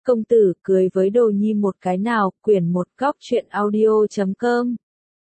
Công tử cười với đồ nhi một cái nào, quyển 1 góc truyện audio.com.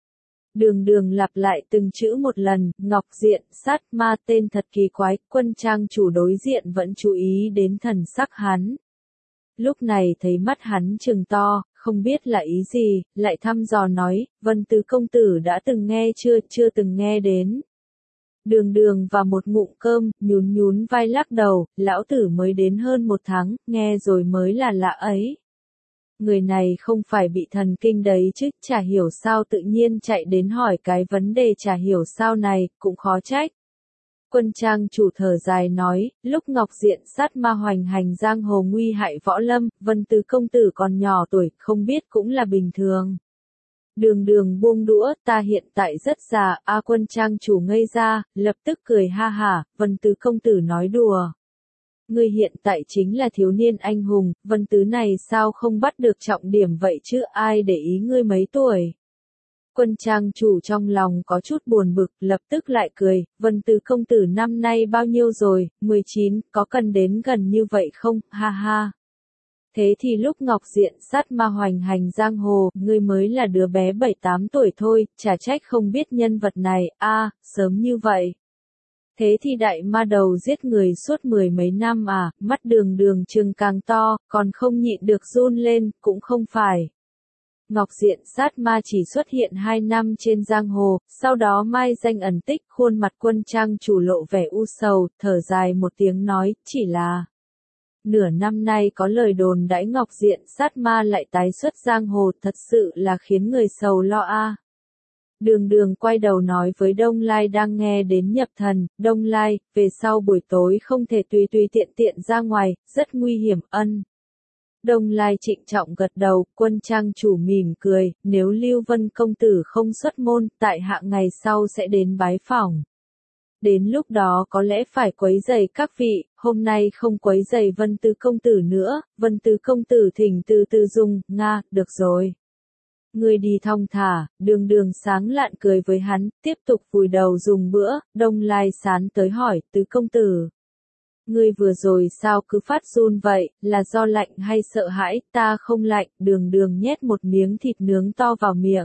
Đường đường lặp lại từng chữ một lần, Ngọc Diện, sát ma tên thật kỳ quái, quân trang chủ đối diện vẫn chú ý đến thần sắc hắn. Lúc này thấy mắt hắn trừng to, không biết là ý gì, lại thăm dò nói, Vân Tứ công tử đã từng nghe chưa từng nghe đến. Đường đường và một ngụm cơm, nhún vai lắc đầu, lão tử mới đến hơn 1 tháng, nghe rồi mới là lạ ấy. Người này không phải bị thần kinh đấy chứ, chả hiểu sao tự nhiên chạy đến hỏi cái vấn đề chả hiểu sao này, cũng khó trách. Quân trang chủ thở dài nói, lúc Ngọc Diện sát ma hoành hành giang hồ nguy hại võ lâm, Vân Tứ công tử còn nhỏ tuổi, không biết cũng là bình thường. Đường đường buông đũa, ta hiện tại rất già, quân trang chủ ngây ra, lập tức cười ha hả, Vân Tứ công tử nói đùa. Ngươi hiện tại chính là thiếu niên anh hùng, Vân Tứ này sao không bắt được trọng điểm vậy chứ, ai để ý ngươi mấy tuổi. Quân trang chủ trong lòng có chút buồn bực, lập tức lại cười, Vân Tứ công tử năm nay bao nhiêu rồi, 19, có cần đến gần như vậy không, ha ha. Thế thì lúc Ngọc Diện sát ma hoành hành giang hồ, ngươi mới là đứa bé 7-8 tuổi thôi, chả trách không biết nhân vật này, sớm như vậy. Thế thì đại ma đầu giết người suốt 10 mấy năm mắt đường đường trừng càng to, còn không nhịn được run lên, cũng không phải. Ngọc Diện sát ma chỉ xuất hiện 2 năm trên giang hồ, sau đó mai danh ẩn tích, khuôn mặt quân trang chủ lộ vẻ u sầu, thở dài một tiếng nói, chỉ là nửa năm nay có lời đồn đãi Ngọc Diện sát ma lại tái xuất giang hồ, thật sự là khiến người sầu lo Đường đường quay đầu nói với Đông Lai đang nghe đến nhập thần, Đông Lai, về sau buổi tối không thể tùy tiện ra ngoài, rất nguy hiểm ân. Đông Lai trịnh trọng gật đầu, quân trang chủ mỉm cười, nếu Lưu Vân công tử không xuất môn, tại hạ ngày sau sẽ đến bái phỏng. Đến lúc đó có lẽ phải quấy rầy các vị, hôm nay không quấy rầy Vân Tứ công tử nữa, Vân Tứ công tử thỉnh từ từ dùng, được rồi. Ngươi đi thong thả, đường đường sáng lạn cười với hắn, tiếp tục vùi đầu dùng bữa, Đông Lai sán tới hỏi, Tứ công tử. Ngươi vừa rồi sao cứ phát run vậy, là do lạnh hay sợ hãi, ta không lạnh, đường đường nhét một miếng thịt nướng to vào miệng.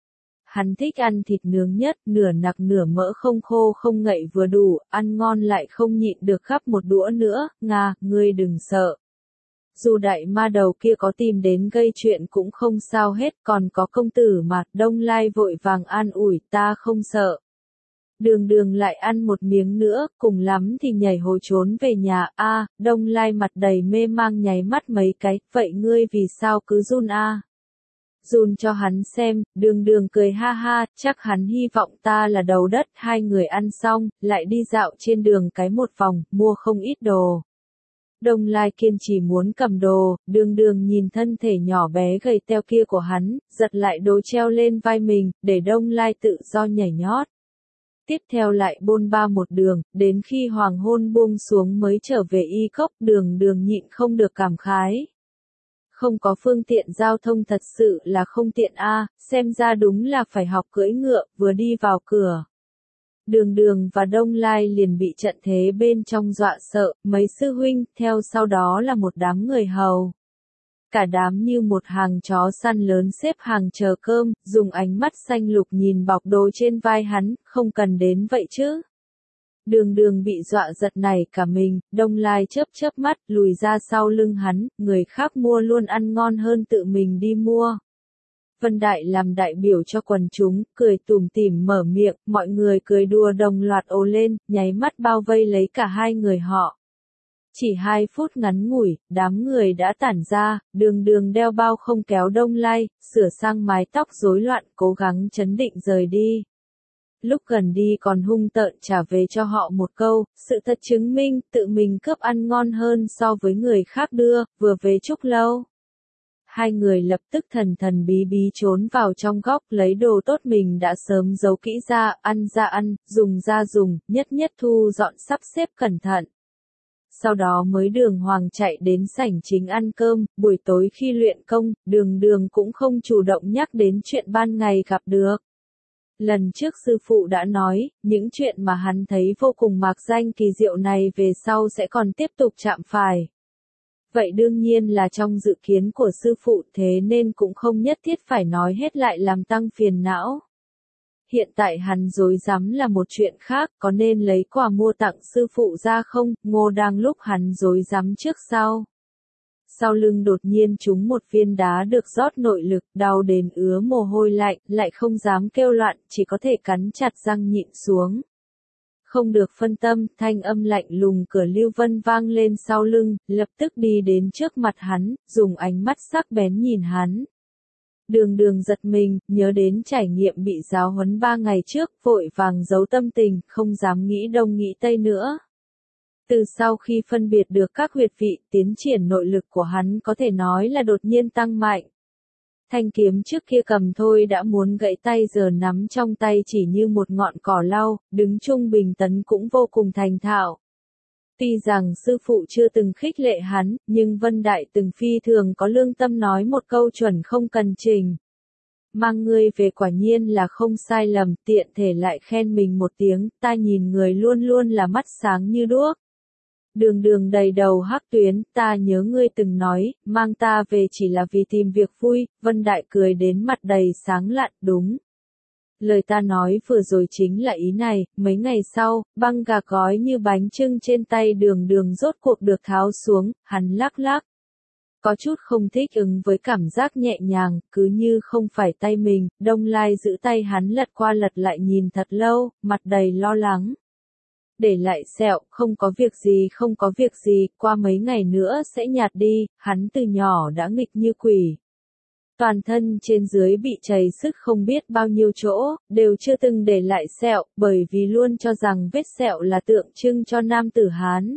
Hắn thích ăn thịt nướng nhất, nửa nạc nửa mỡ không khô không ngậy vừa đủ, ăn ngon lại không nhịn được khắp một đũa nữa, ngươi đừng sợ. Dù đại ma đầu kia có tìm đến gây chuyện cũng không sao hết, còn có công tử mà, Đông Lai vội vàng an ủi, ta không sợ. Đường đường lại ăn một miếng nữa, cùng lắm thì nhảy hồ trốn về nhà, Đông Lai mặt đầy mê mang nháy mắt mấy cái, vậy ngươi vì sao cứ run Run cho hắn xem, đường đường cười ha ha, chắc hắn hy vọng ta là đầu đất, hai người ăn xong, lại đi dạo trên đường cái một vòng, mua không ít đồ. Đông Lai kiên trì muốn cầm đồ, đường đường nhìn thân thể nhỏ bé gầy teo kia của hắn, giật lại đồ treo lên vai mình, để Đông Lai tự do nhảy nhót. Tiếp theo lại bôn ba một đường, đến khi hoàng hôn buông xuống mới trở về Y Cốc, đường đường nhịn không được cảm khái. Không có phương tiện giao thông thật sự là không tiện xem ra đúng là phải học cưỡi ngựa, vừa đi vào cửa. Đường đường và Đông Lai liền bị trận thế bên trong dọa sợ, mấy sư huynh, theo sau đó là một đám người hầu. Cả đám như một hàng chó săn lớn xếp hàng chờ cơm, dùng ánh mắt xanh lục nhìn bọc đồ trên vai hắn, không cần đến vậy chứ. Đường đường bị dọa giật nảy cả mình, Đông Lai chớp mắt, lùi ra sau lưng hắn, người khác mua luôn ăn ngon hơn tự mình đi mua. Vân Đại làm đại biểu cho quần chúng, cười tủm tỉm mở miệng, mọi người cười đùa đồng loạt ồ lên, nháy mắt bao vây lấy cả hai người họ. Chỉ 2 phút ngắn ngủi, đám người đã tản ra, đường đường đeo bao không kéo Đông Lai, sửa sang mái tóc rối loạn, cố gắng trấn định rời đi. Lúc gần đi còn hung tợn trả về cho họ một câu, sự thật chứng minh, tự mình cướp ăn ngon hơn so với người khác đưa, vừa về Trúc Lâu. Hai người lập tức thần bí trốn vào trong góc lấy đồ tốt mình đã sớm giấu kỹ ra ăn, dùng ra dùng, nhất thu dọn sắp xếp cẩn thận. Sau đó mới đường hoàng chạy đến sảnh chính ăn cơm, buổi tối khi luyện công, đường đường cũng không chủ động nhắc đến chuyện ban ngày gặp được. Lần trước sư phụ đã nói, những chuyện mà hắn thấy vô cùng mạc danh kỳ diệu này về sau sẽ còn tiếp tục chạm phải. Vậy đương nhiên là trong dự kiến của sư phụ, thế nên cũng không nhất thiết phải nói hết lại làm tăng phiền não. Hiện tại hắn rối rắm là một chuyện khác, có nên lấy quà mua tặng sư phụ ra không? Ngô đang lúc hắn rối rắm trước sau. Sau lưng đột nhiên trúng một viên đá được rót nội lực, đau đến ứa mồ hôi lạnh, lại không dám kêu loạn, chỉ có thể cắn chặt răng nhịn xuống. Không được phân tâm, thanh âm lạnh lùng của Lưu Vân vang lên sau lưng, lập tức đi đến trước mặt hắn, dùng ánh mắt sắc bén nhìn hắn. Đường Đường giật mình, nhớ đến trải nghiệm bị giáo huấn 3 ngày trước, vội vàng giấu tâm tình, không dám nghĩ đông nghĩ tây nữa. Từ sau khi phân biệt được các huyệt vị, tiến triển nội lực của hắn có thể nói là đột nhiên tăng mạnh. Thanh kiếm trước kia cầm thôi đã muốn gãy tay, giờ nắm trong tay chỉ như một ngọn cỏ lau, đứng trung bình tấn cũng vô cùng thành thạo. Tuy rằng sư phụ chưa từng khích lệ hắn, nhưng Vân Đại từng phi thường có lương tâm nói một câu chuẩn không cần chỉnh. Mang ngươi về quả nhiên là không sai lầm, tiện thể lại khen mình một tiếng, ta nhìn người luôn luôn là mắt sáng như đuốc. Đường Đường đầy đầu hắc tuyến, ta nhớ ngươi từng nói, mang ta về chỉ là vì tìm việc vui, Vân Đại cười đến mặt đầy sáng lạn, đúng. Lời ta nói vừa rồi chính là ý này, mấy ngày sau, băng gà gói như bánh chưng trên tay Đường Đường rốt cuộc được tháo xuống, hắn lắc lắc. Có chút không thích ứng với cảm giác nhẹ nhàng, cứ như không phải tay mình, Đông Lai giữ tay hắn lật qua lật lại nhìn thật lâu, mặt đầy lo lắng. Để lại sẹo, không có việc gì, không có việc gì, qua mấy ngày nữa sẽ nhạt đi, hắn từ nhỏ đã nghịch như quỷ. Toàn thân trên dưới bị chảy sức không biết bao nhiêu chỗ, đều chưa từng để lại sẹo, bởi vì luôn cho rằng vết sẹo là tượng trưng cho nam tử Hán.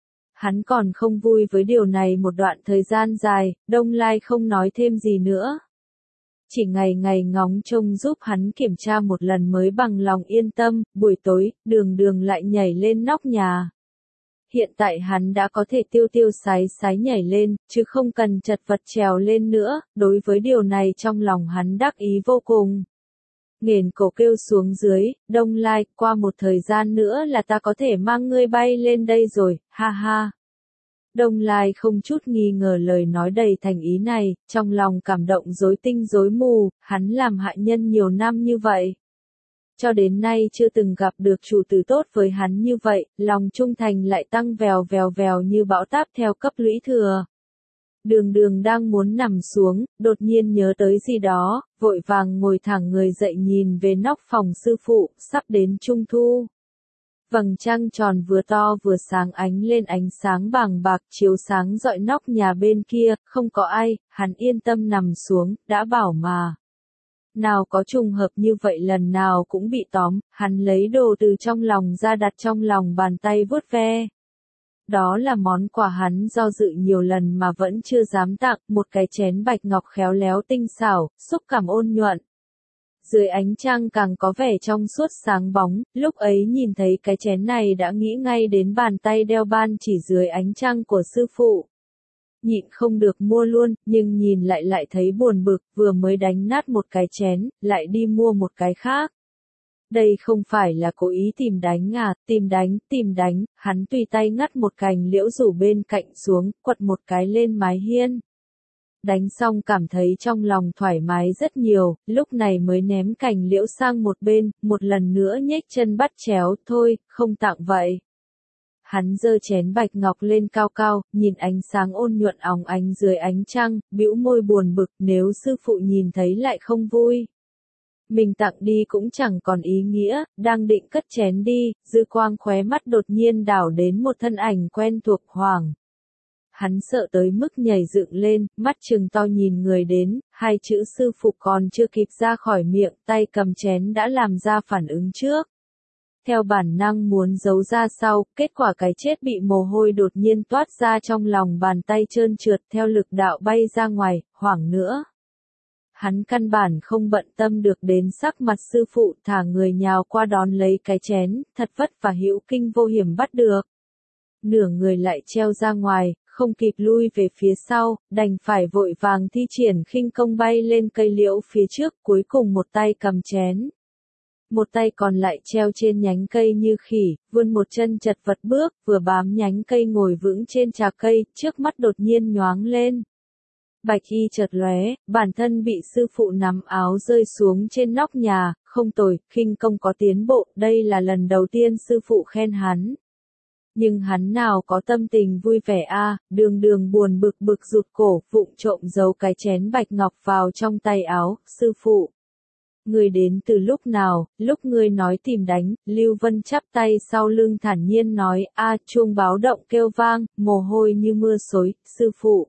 Hắn còn không vui với điều này một đoạn thời gian dài, Đông Lai không nói thêm gì nữa. Chỉ ngày ngày ngóng trông giúp hắn kiểm tra một lần mới bằng lòng yên tâm, buổi tối, Đường Đường lại nhảy lên nóc nhà. Hiện tại hắn đã có thể tiêu tiêu sái sái nhảy lên, chứ không cần chật vật trèo lên nữa, đối với điều này trong lòng hắn đắc ý vô cùng. Nghển cổ kêu xuống dưới, Đông Lai, qua một thời gian nữa là ta có thể mang ngươi bay lên đây rồi, ha ha. Đông Lai không chút nghi ngờ lời nói đầy thành ý này, trong lòng cảm động rối tinh rối mù, hắn làm hại nhân nhiều năm như vậy. Cho đến nay chưa từng gặp được chủ tử tốt với hắn như vậy, lòng trung thành lại tăng vèo vèo vèo như bão táp theo cấp lũy thừa. Đường Đường đang muốn nằm xuống, đột nhiên nhớ tới gì đó, vội vàng ngồi thẳng người dậy nhìn về nóc phòng sư phụ, sắp đến trung thu. Vầng trăng tròn vừa to vừa sáng ánh lên ánh sáng vàng bạc chiếu sáng rọi nóc nhà bên kia, không có ai, hắn yên tâm nằm xuống, đã bảo mà. Nào có trùng hợp như vậy lần nào cũng bị tóm, hắn lấy đồ từ trong lòng ra đặt trong lòng bàn tay vuốt ve. Đó là món quà hắn do dự nhiều lần mà vẫn chưa dám tặng, một cái chén bạch ngọc khéo léo tinh xảo, xúc cảm ôn nhuận. Dưới ánh trăng càng có vẻ trong suốt sáng bóng, lúc ấy nhìn thấy cái chén này đã nghĩ ngay đến bàn tay đeo ban chỉ dưới ánh trăng của sư phụ. Nhịn không được mua luôn, nhưng nhìn lại thấy buồn bực, vừa mới đánh nát một cái chén, lại đi mua một cái khác. Đây không phải là cố ý tìm đánh à, tìm đánh, hắn tùy tay ngắt một cành liễu rủ bên cạnh xuống, quật một cái lên mái hiên. Đánh xong cảm thấy trong lòng thoải mái rất nhiều, lúc này mới ném cành liễu sang một bên, một lần nữa nhếch chân bắt chéo, thôi, không tặng vậy. Hắn giơ chén bạch ngọc lên cao cao, nhìn ánh sáng ôn nhuận óng ánh dưới ánh trăng, bĩu môi buồn bực, nếu sư phụ nhìn thấy lại không vui. Mình tặng đi cũng chẳng còn ý nghĩa, đang định cất chén đi, dư quang khóe mắt đột nhiên đảo đến một thân ảnh quen thuộc Hoàng. Hắn sợ tới mức nhảy dựng lên, mắt trừng to nhìn người đến, hai chữ sư phụ còn chưa kịp ra khỏi miệng, tay cầm chén đã làm ra phản ứng trước. Theo bản năng muốn giấu ra sau, kết quả cái chết bị mồ hôi đột nhiên toát ra trong lòng bàn tay trơn trượt theo lực đạo bay ra ngoài, hoảng nữa. Hắn căn bản không bận tâm được đến sắc mặt sư phụ, thả người nhào qua đón lấy cái chén, thật vất vả hữu kinh vô hiểm bắt được. Nửa người lại treo ra ngoài, không kịp lui về phía sau, đành phải vội vàng thi triển khinh công bay lên cây liễu phía trước, cuối cùng một tay cầm chén. Một tay còn lại treo trên nhánh cây như khỉ, vươn một chân chật vật bước, vừa bám nhánh cây ngồi vững trên trà cây, trước mắt đột nhiên nhoáng lên. Bạch y chợt lóe, bản thân bị sư phụ nắm áo rơi xuống trên nóc nhà, không tồi, khinh công có tiến bộ, đây là lần đầu tiên sư phụ khen hắn. Nhưng hắn nào có tâm tình vui vẻ a, đường đường buồn bực rụt cổ, vụng trộm giấu cái chén bạch ngọc vào trong tay áo, sư phụ. Ngươi đến từ lúc nào, lúc ngươi nói tìm đánh, Lưu Vân chắp tay sau lưng thản nhiên nói, chuông báo động kêu vang, mồ hôi như mưa xối, sư phụ.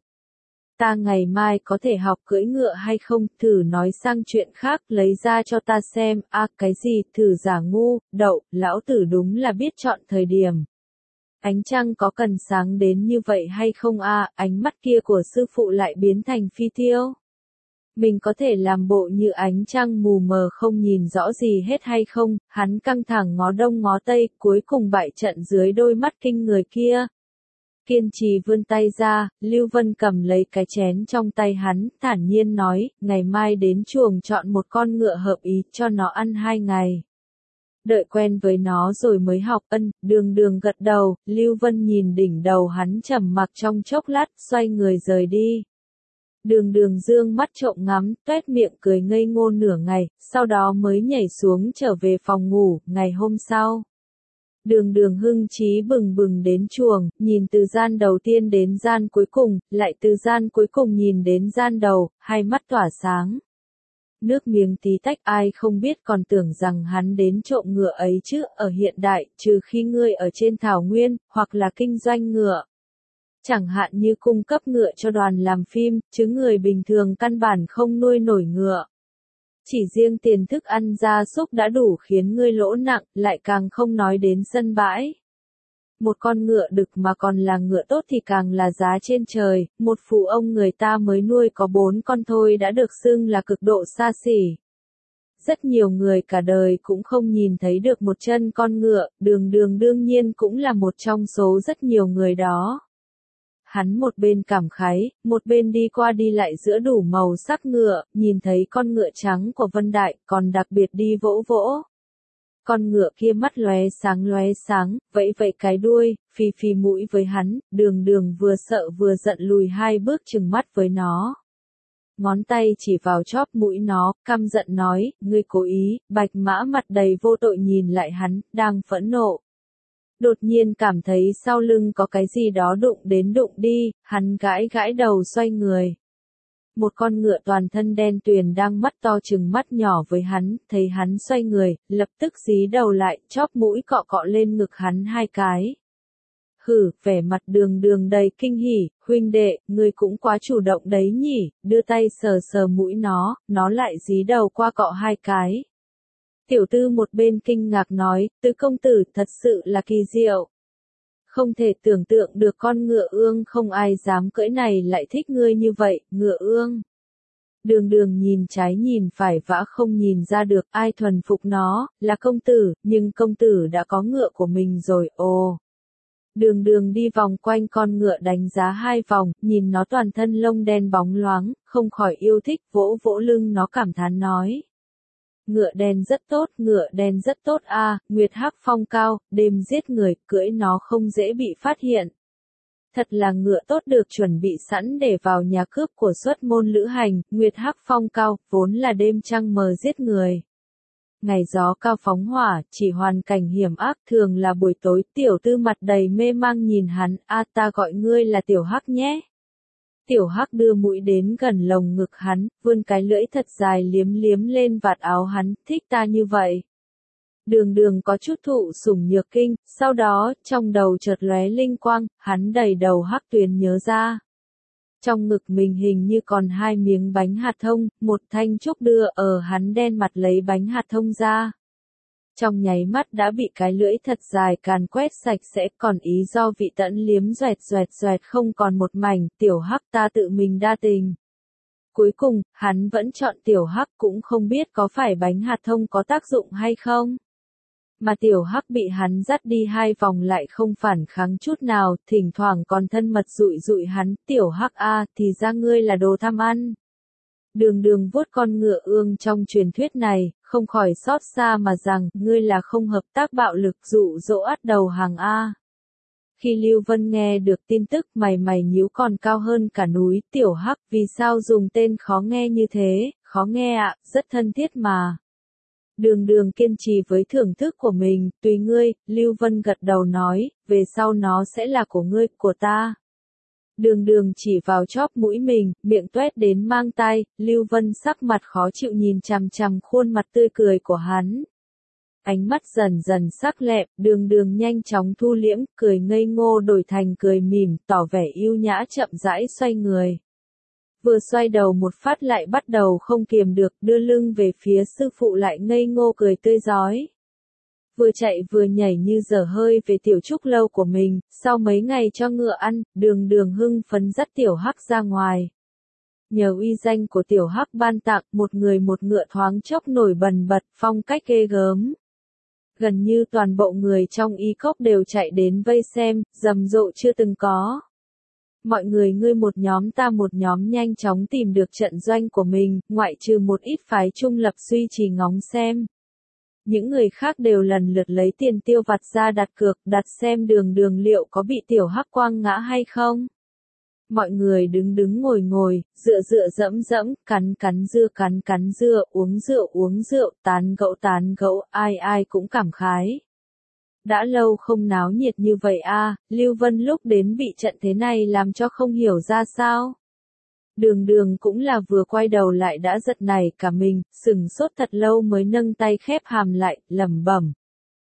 Ta ngày mai có thể học cưỡi ngựa hay không, thử nói sang chuyện khác, lấy ra cho ta xem, cái gì, thử giả ngu, đậu, lão tử đúng là biết chọn thời điểm. Ánh trăng có cần sáng đến như vậy hay không ánh mắt kia của sư phụ lại biến thành phi tiêu. Mình có thể làm bộ như ánh trăng mù mờ không nhìn rõ gì hết hay không, hắn căng thẳng ngó đông ngó tây, cuối cùng bại trận dưới đôi mắt kinh người kia. Kiên trì vươn tay ra, Lưu Vân cầm lấy cái chén trong tay hắn, thản nhiên nói, ngày mai đến chuồng chọn một con ngựa hợp ý cho nó ăn 2 ngày. Đợi quen với nó rồi mới học. Đường đường gật đầu, Lưu Vân nhìn đỉnh đầu hắn trầm mặc trong chốc lát, xoay người rời đi. Đường đường dương mắt trộm ngắm, tuét miệng cười ngây ngô nửa ngày, sau đó mới nhảy xuống trở về phòng ngủ. Ngày hôm sau, đường đường hưng trí bừng bừng đến chuồng, nhìn từ gian đầu tiên đến gian cuối cùng, lại từ gian cuối cùng nhìn đến gian đầu, hai mắt tỏa sáng. Nước miếng tí tách, ai không biết còn tưởng rằng hắn đến trộm ngựa ấy chứ, ở hiện đại, trừ khi ngươi ở trên thảo nguyên, hoặc là kinh doanh ngựa. Chẳng hạn như cung cấp ngựa cho đoàn làm phim, chứ người bình thường căn bản không nuôi nổi ngựa. Chỉ riêng tiền thức ăn gia súc đã đủ khiến ngươi lỗ nặng, lại càng không nói đến sân bãi. Một con ngựa đực mà còn là ngựa tốt thì càng là giá trên trời, một phụ ông người ta mới nuôi có 4 con thôi đã được xưng là cực độ xa xỉ. Rất nhiều người cả đời cũng không nhìn thấy được một chân con ngựa, đường đường đương nhiên cũng là một trong số rất nhiều người đó. Hắn một bên cảm khái, một bên đi qua đi lại giữa đủ màu sắc ngựa, nhìn thấy con ngựa trắng của Vân Đại, còn đặc biệt đi vỗ vỗ. Con ngựa kia mắt lóe sáng, vẫy vẫy cái đuôi, phì phì mũi với hắn, đường đường vừa sợ vừa giận lùi 2 bước chừng mắt với nó. Ngón tay chỉ vào chóp mũi nó, căm giận nói, ngươi cố ý. Bạch Mã mặt đầy vô tội nhìn lại hắn, đang phẫn nộ. Đột nhiên cảm thấy sau lưng có cái gì đó đụng đi, hắn gãi gãi đầu xoay người. Một con ngựa toàn thân đen tuyền đang mắt to chừng mắt nhỏ với hắn, thấy hắn xoay người, lập tức dí đầu lại, chóp mũi cọ cọ lên ngực hắn 2 cái. Hử, vẻ mặt đường đường đầy kinh hỉ, huynh đệ, ngươi cũng quá chủ động đấy nhỉ, đưa tay sờ sờ mũi nó lại dí đầu qua cọ 2 cái. Tiểu tư một bên kinh ngạc nói, Tứ công tử thật sự là kỳ diệu. Không thể tưởng tượng được con ngựa ương không ai dám cưỡi này lại thích ngươi như vậy, ngựa ương. Đường đường nhìn trái nhìn phải vã không nhìn ra được ai thuần phục nó, là công tử, nhưng công tử đã có ngựa của mình rồi, ồ. Đường đường đi vòng quanh con ngựa đánh giá 2 vòng, nhìn nó toàn thân lông đen bóng loáng, không khỏi yêu thích, vỗ vỗ lưng nó cảm thán nói. Ngựa đen rất tốt Nguyệt Hắc phong cao, đêm giết người, cưỡi nó không dễ bị phát hiện. Thật là ngựa tốt được chuẩn bị sẵn để vào nhà cướp của xuất môn lữ hành, Nguyệt Hắc phong cao, vốn là đêm trăng mờ giết người. Ngày gió cao phóng hỏa, chỉ hoàn cảnh hiểm ác thường là buổi tối, tiểu tư mặt đầy mê mang nhìn hắn, ta gọi ngươi là tiểu Hắc nhé. Tiểu Hắc đưa mũi đến gần lồng ngực hắn, vươn cái lưỡi thật dài liếm liếm lên vạt áo hắn, thích ta như vậy. Đường đường có chút thụ sủng nhược kinh, sau đó, trong đầu chợt lóe linh quang, hắn đầy đầu Hắc Tuyền nhớ ra. Trong ngực mình hình như còn 2 miếng bánh hạt thông, một thanh trúc đưa hắn đen mặt lấy bánh hạt thông ra. Trong nháy mắt đã bị cái lưỡi thật dài càn quét sạch sẽ, còn ý do vị tẫn liếm doẹt không còn một mảnh, tiểu Hắc ta tự mình đa tình. Cuối cùng, hắn vẫn chọn tiểu Hắc cũng không biết có phải bánh hạt thông có tác dụng hay không. Mà tiểu Hắc bị hắn dắt đi 2 vòng lại không phản kháng chút nào, thỉnh thoảng còn thân mật dụi hắn, tiểu Hắc thì ra ngươi là đồ tham ăn. Đường đường vuốt con ngựa ương trong truyền thuyết này, không khỏi xót xa mà rằng, ngươi là không hợp tác bạo lực dụ dỗ ắt đầu hàng A. Khi Lưu Vân nghe được tin tức mày nhíu còn cao hơn cả núi, Tiểu Hắc, vì sao dùng tên khó nghe như thế, khó nghe ạ, rất thân thiết mà. Đường Đường kiên trì với thưởng thức của mình, tùy ngươi, Lưu Vân gật đầu nói, về sau nó sẽ là của ngươi, của ta. Đường Đường chỉ vào chóp mũi mình, miệng toét đến mang tai, Lưu Vân sắc mặt khó chịu nhìn chằm chằm khuôn mặt tươi cười của hắn. Ánh mắt dần dần sắc lẹm, Đường Đường nhanh chóng thu liễm, cười ngây ngô đổi thành cười mỉm, tỏ vẻ yêu nhã chậm rãi xoay người. Vừa xoay đầu một phát lại bắt đầu không kiềm được, đưa lưng về phía sư phụ lại ngây ngô cười tươi rói. Vừa chạy vừa nhảy như dở hơi về tiểu trúc lâu của mình, sau mấy ngày cho ngựa ăn, Đường Đường hưng phấn dắt Tiểu Hắc ra ngoài. Nhờ uy danh của Tiểu Hắc ban tặng, một người một ngựa thoáng chốc nổi bần bật, phong cách ghê gớm. Gần như toàn bộ người trong y cốc đều chạy đến vây xem, rầm rộ chưa từng có. Mọi người ngươi một nhóm ta một nhóm nhanh chóng tìm được trận doanh của mình, ngoại trừ một ít phái trung lập duy trì ngóng xem. Những người khác đều lần lượt lấy tiền tiêu vặt ra đặt cược, đặt xem Đường Đường liệu có bị Tiểu Hắc quăng ngã hay không. Mọi người đứng ngồi, dựa dẫm, cắn dưa, uống rượu, tán gẫu, ai cũng cảm khái. Đã lâu không náo nhiệt như vậy a, Lưu Vân lúc đến bị trận thế này làm cho không hiểu ra sao. Đường Đường cũng là vừa quay đầu lại đã giật nảy cả mình, sừng sốt thật lâu mới nâng tay khép hàm lại, lẩm bẩm.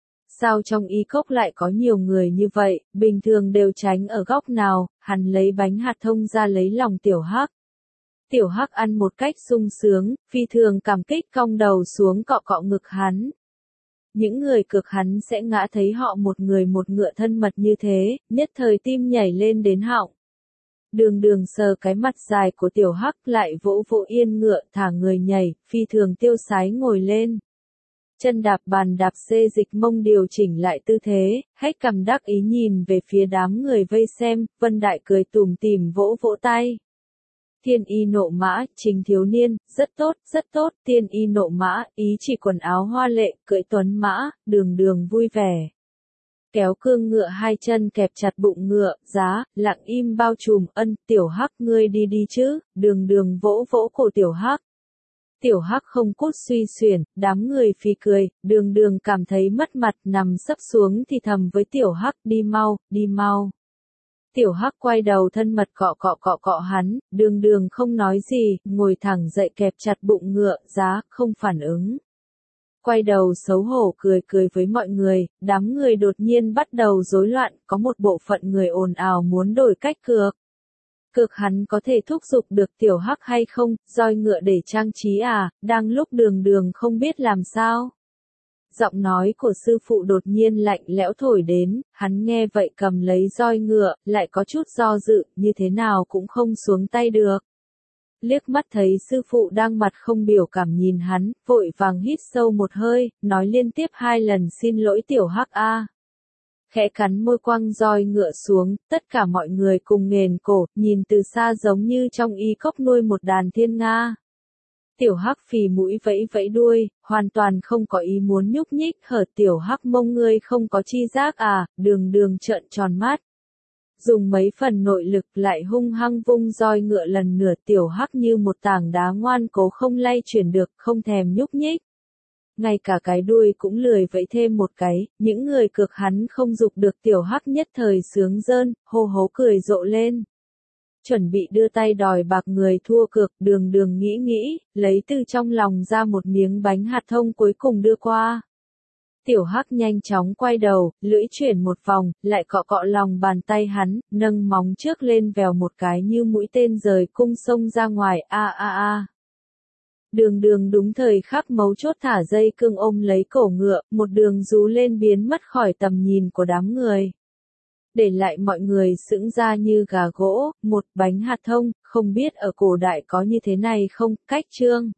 Sao trong y cốc lại có nhiều người như vậy, bình thường đều tránh ở góc nào, hắn lấy bánh hạt thông ra lấy lòng Tiểu Hắc. Tiểu Hắc ăn một cách sung sướng, phi thường cảm kích cong đầu xuống cọ cọ ngực hắn. Những người cực hắn sẽ ngã thấy họ một người một ngựa thân mật như thế, nhất thời tim nhảy lên đến họng. Đường Đường sờ cái mặt dài của Tiểu Hắc lại vỗ vỗ yên ngựa thả người nhảy, phi thường tiêu sái ngồi lên. Chân đạp bàn đạp xê dịch mông điều chỉnh lại tư thế, hét cằm đắc ý nhìn về phía đám người vây xem, Vân Đại cười tủm tỉm vỗ vỗ tay. Thiên y nộ mã, Trình thiếu niên, rất tốt, tiên y nộ mã, ý chỉ quần áo hoa lệ, cưỡi tuấn mã, Đường Đường vui vẻ. Kéo cương ngựa hai chân kẹp chặt bụng ngựa, giá, lặng im bao trùm, Tiểu Hắc ngươi đi chứ, Đường Đường vỗ vỗ cổ Tiểu Hắc. Tiểu Hắc không cốt suy xuyển, đám người phì cười, Đường Đường cảm thấy mất mặt nằm sấp xuống thì thầm với Tiểu Hắc đi mau. Tiểu Hắc quay đầu thân mật cọ hắn, Đường Đường không nói gì, ngồi thẳng dậy kẹp chặt bụng ngựa, giá, không phản ứng. Quay đầu xấu hổ cười với mọi người, đám người đột nhiên bắt đầu rối loạn, có một bộ phận người ồn ào muốn đổi cách cược. Cược hắn có thể thúc giục được Tiểu Hắc hay không, roi ngựa để trang trí à, đang lúc Đường Đường không biết làm sao. Giọng nói của sư phụ đột nhiên lạnh lẽo thổi đến, hắn nghe vậy cầm lấy roi ngựa, lại có chút do dự, như thế nào cũng không xuống tay được. Liếc mắt thấy sư phụ đang mặt không biểu cảm nhìn hắn, vội vàng hít sâu một hơi, nói liên tiếp 2 lần xin lỗi Tiểu Hắc a. Khẽ cắn môi quăng roi ngựa xuống, tất cả mọi người cùng nghền cổ, nhìn từ xa giống như trong y cốc nuôi một đàn thiên nga. Tiểu Hắc phì mũi vẫy đuôi, hoàn toàn không có ý muốn nhúc nhích, hở Tiểu Hắc mông ngươi không có chi giác à, Đường Đường trợn tròn mắt. Dùng mấy phần nội lực lại hung hăng vung roi ngựa lần nữa, Tiểu Hắc như một tảng đá ngoan cố không lay chuyển được, không thèm nhúc nhích. Ngay cả cái đuôi cũng lười vẫy thêm một cái, những người cược hắn không dục được Tiểu Hắc nhất thời sướng rơn, hô hố cười rộ lên. Chuẩn bị đưa tay đòi bạc người thua cược, Đường Đường nghĩ, lấy từ trong lòng ra một miếng bánh hạt thông cuối cùng đưa qua. Tiểu Hắc nhanh chóng quay đầu, lưỡi chuyển một vòng, lại cọ lòng bàn tay hắn, nâng móng trước lên vèo một cái như mũi tên rời cung xông ra ngoài, a. Đường Đường đúng thời khắc mấu chốt thả dây cương ôm lấy cổ ngựa, một đường rú lên biến mất khỏi tầm nhìn của đám người. Để lại mọi người sững ra như gà gỗ, một bánh hạt thông, không biết ở cổ đại có như thế này không, cách chương.